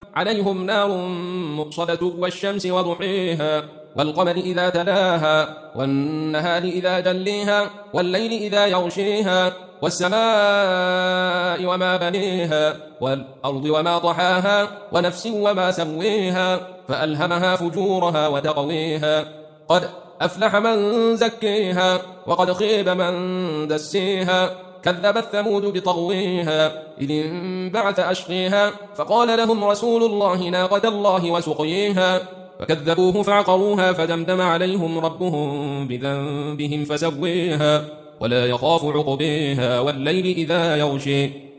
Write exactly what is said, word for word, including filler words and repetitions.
عليهم نار مؤصدة والشمس وضحيها والقمر إذا تلاها والنهار إذا جليها والليل إذا يغشيها والسماء وما بنيها والأرض وما طحاها ونفس وما سويها فألهمها فجورها وتقويها قد أفلح من زكيها وقد خيب من دسيها كذبت ثمود بطغويها إذ انبعث أشقيها فقال لهم رسول الله ناقة الله وسقيها فكذبوه فعقروها فدمدم عليهم ربهم بذنبهم فسويها ولا يخاف عقبيها والليل إذا يغشي